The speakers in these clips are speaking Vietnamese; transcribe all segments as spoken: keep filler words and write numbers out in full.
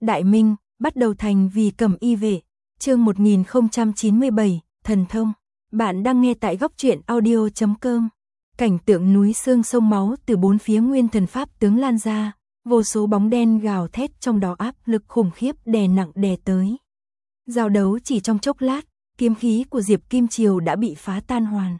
Đại Minh, bắt đầu thành vì Cẩm Y vệ, chương một nghìn không trăm chín mươi bảy, thần thông. Bạn đang nghe tại góc truyện audio chấm com. Cảnh tượng núi xương sông máu từ bốn phía nguyên thần pháp tướng lan ra, vô số bóng đen gào thét trong đó áp lực khủng khiếp đè nặng đè tới. Giao đấu chỉ trong chốc lát, kiếm khí của Diệp Kim Triều đã bị phá tan hoàn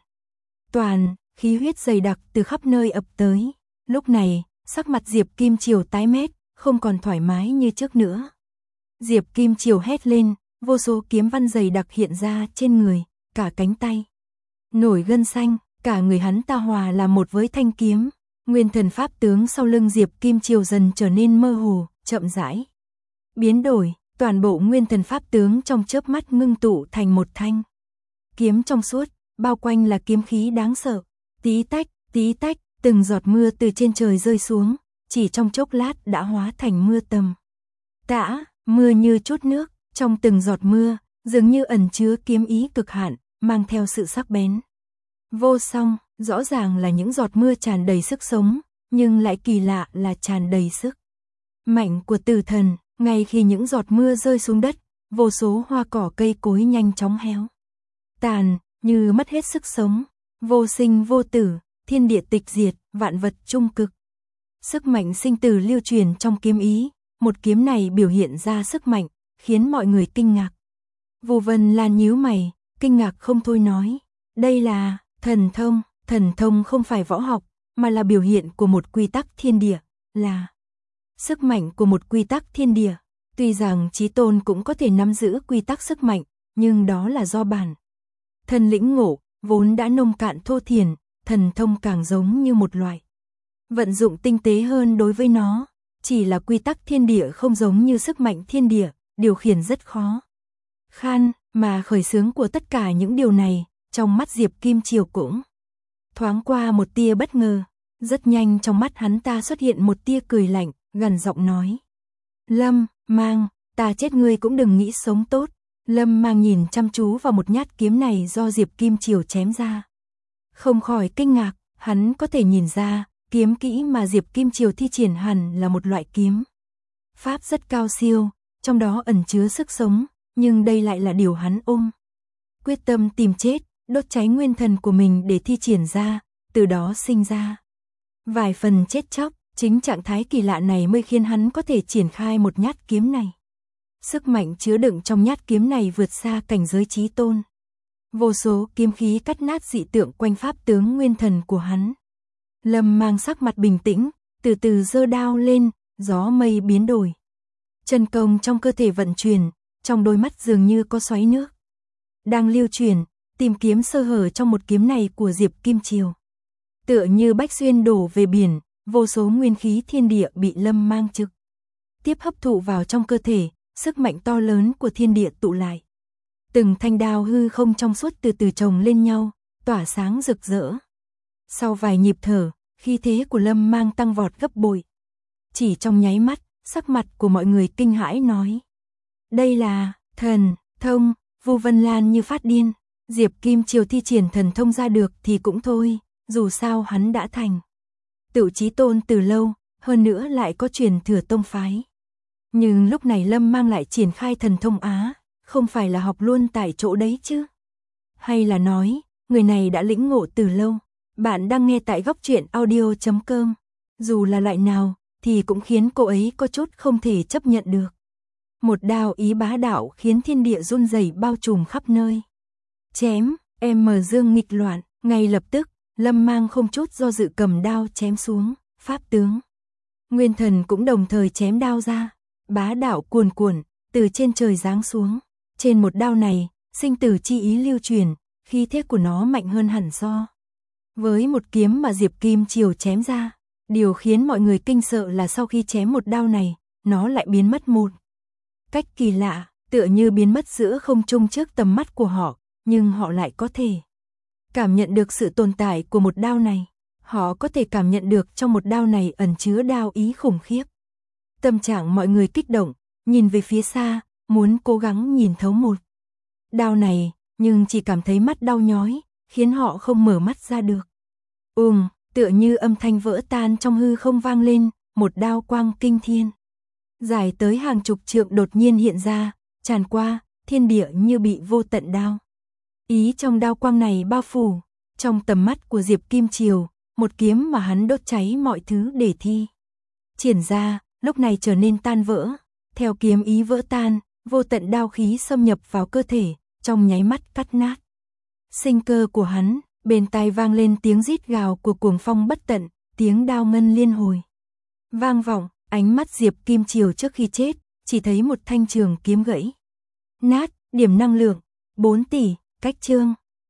toàn, khí huyết dày đặc từ khắp nơi ập tới. Lúc này, sắc mặt Diệp Kim Triều tái mét, không còn thoải mái như trước nữa. Diệp Kim Triều hét lên, vô số kiếm văn dày đặc hiện ra trên người, cả cánh tay nổi gân xanh, cả người hắn ta hòa là một với thanh kiếm. Nguyên thần pháp tướng sau lưng Diệp Kim Triều dần trở nên mơ hồ, chậm rãi biến đổi, toàn bộ nguyên thần pháp tướng trong chớp mắt ngưng tụ thành một thanh kiếm trong suốt, bao quanh là kiếm khí đáng sợ. Tí tách, tí tách, từng giọt mưa từ trên trời rơi xuống, chỉ trong chốc lát đã hóa thành mưa tầm tã, mưa như chút nước, trong từng giọt mưa, dường như ẩn chứa kiếm ý cực hạn, mang theo sự sắc bén vô song. Rõ ràng là những giọt mưa tràn đầy sức sống, nhưng lại kỳ lạ là tràn đầy sức mạnh của tử thần. Ngay khi những giọt mưa rơi xuống đất, vô số hoa cỏ cây cối nhanh chóng héo tàn, như mất hết sức sống. Vô sinh vô tử, thiên địa tịch diệt, vạn vật trung cực. Sức mạnh sinh tử lưu truyền trong kiếm ý, một kiếm này biểu hiện ra sức mạnh, khiến mọi người kinh ngạc. Vô Vân Lan nhíu mày, kinh ngạc không thôi nói, đây là thần thông. Thần thông không phải võ học, mà là biểu hiện của một quy tắc thiên địa, là sức mạnh của một quy tắc thiên địa. Tuy rằng Chí Tôn cũng có thể nắm giữ quy tắc sức mạnh, nhưng đó là do bản thân lĩnh ngộ, vốn đã nông cạn thô thiển. Thần thông càng giống như một loại vận dụng tinh tế hơn đối với nó, chỉ là quy tắc thiên địa không giống như sức mạnh thiên địa, điều khiển rất khó khăn, mà khởi xướng của tất cả những điều này, trong mắt Diệp Kim Triều cũng thoáng qua một tia bất ngờ. Rất nhanh trong mắt hắn ta xuất hiện một tia cười lạnh, gằn giọng nói, Lâm Mang, ta chết ngươi cũng đừng nghĩ sống tốt. Lâm Mang nhìn chăm chú vào một nhát kiếm này do Diệp Kim Triều chém ra, không khỏi kinh ngạc. Hắn có thể nhìn ra, kiếm kỹ mà Diệp Kim Triều thi triển hẳn là một loại kiếm pháp rất cao siêu, trong đó ẩn chứa sức sống, nhưng đây lại là điều hắn ôm quyết tâm tìm chết, đốt cháy nguyên thần của mình để thi triển ra, từ đó sinh ra vài phần chết chóc. Chính trạng thái kỳ lạ này mới khiến hắn có thể triển khai một nhát kiếm này. Sức mạnh chứa đựng trong nhát kiếm này vượt xa cảnh giới Chí Tôn. Vô số kiếm khí cắt nát dị tượng quanh pháp tướng nguyên thần của hắn. Lâm Mang sắc mặt bình tĩnh, từ từ giơ đao lên, gió mây biến đổi. Chân công trong cơ thể vận chuyển, trong đôi mắt dường như có xoáy nước đang lưu chuyển, tìm kiếm sơ hở trong một kiếm này của Diệp Kim Triều. Tựa như bách xuyên đổ về biển, vô số nguyên khí thiên địa bị Lâm Mang trực tiếp hấp thụ vào trong cơ thể, sức mạnh to lớn của thiên địa tụ lại. Từng thanh đao hư không trong suốt từ từ chồng lên nhau, tỏa sáng rực rỡ. Sau vài nhịp thở, khí thế của Lâm Mang tăng vọt gấp bội. Chỉ trong nháy mắt, sắc mặt của mọi người kinh hãi nói, đây là thần thông. Vô Vân Lan như phát điên. Diệp Kim Triều thi triển thần thông ra được thì cũng thôi, dù sao hắn đã thành tựu Chí Tôn từ lâu, hơn nữa lại có truyền thừa tông phái. Nhưng lúc này Lâm Mang lại triển khai thần thông á, không phải là học luôn tại chỗ đấy chứ? Hay là nói, người này đã lĩnh ngộ từ lâu? Bạn đang nghe tại góc truyện audio chấm com. Dù là loại nào, thì cũng khiến cô ấy có chút không thể chấp nhận được. Một đao ý bá đạo khiến thiên địa run rẩy bao trùm khắp nơi. Chém, em mở dương nghịch loạn, ngay lập tức, Lâm Mang không chút do dự cầm đao chém xuống, pháp tướng nguyên thần cũng đồng thời chém đao ra, bá đạo cuồn cuộn, từ trên trời giáng xuống. Trên một đao này, sinh tử chi ý lưu truyền, khí thế của nó mạnh hơn hẳn so với một kiếm mà Diệp Kim Triều chém ra. Điều khiến mọi người kinh sợ là sau khi chém một đao này, nó lại biến mất một cách kỳ lạ, tựa như biến mất giữa không trung trước tầm mắt của họ, nhưng họ lại có thể cảm nhận được sự tồn tại của một đao này. Họ có thể cảm nhận được trong một đao này ẩn chứa đao ý khủng khiếp. Tâm trạng mọi người kích động, nhìn về phía xa, muốn cố gắng nhìn thấu một đao này, nhưng chỉ cảm thấy mắt đau nhói, khiến họ không mở mắt ra được. Ùm, tựa như âm thanh vỡ tan trong hư không vang lên, một đao quang kinh thiên dài tới hàng chục trượng đột nhiên hiện ra, tràn qua, thiên địa như bị vô tận đao. Ý trong đao quang này bao phủ, trong tầm mắt của Diệp Kim Triều, một kiếm mà hắn đốt cháy mọi thứ để thi triển ra, lúc này trở nên tan vỡ, theo kiếm ý vỡ tan, vô tận đao khí xâm nhập vào cơ thể, trong nháy mắt cắt nát sinh cơ của hắn. Bên tai vang lên tiếng rít gào của cuồng phong bất tận, tiếng đao ngân liên hồi vang vọng. Ánh mắt Diệp Kim Triều trước khi chết, chỉ thấy một thanh trường kiếm gãy nát, điểm năng lượng bốn tỷ, cách chương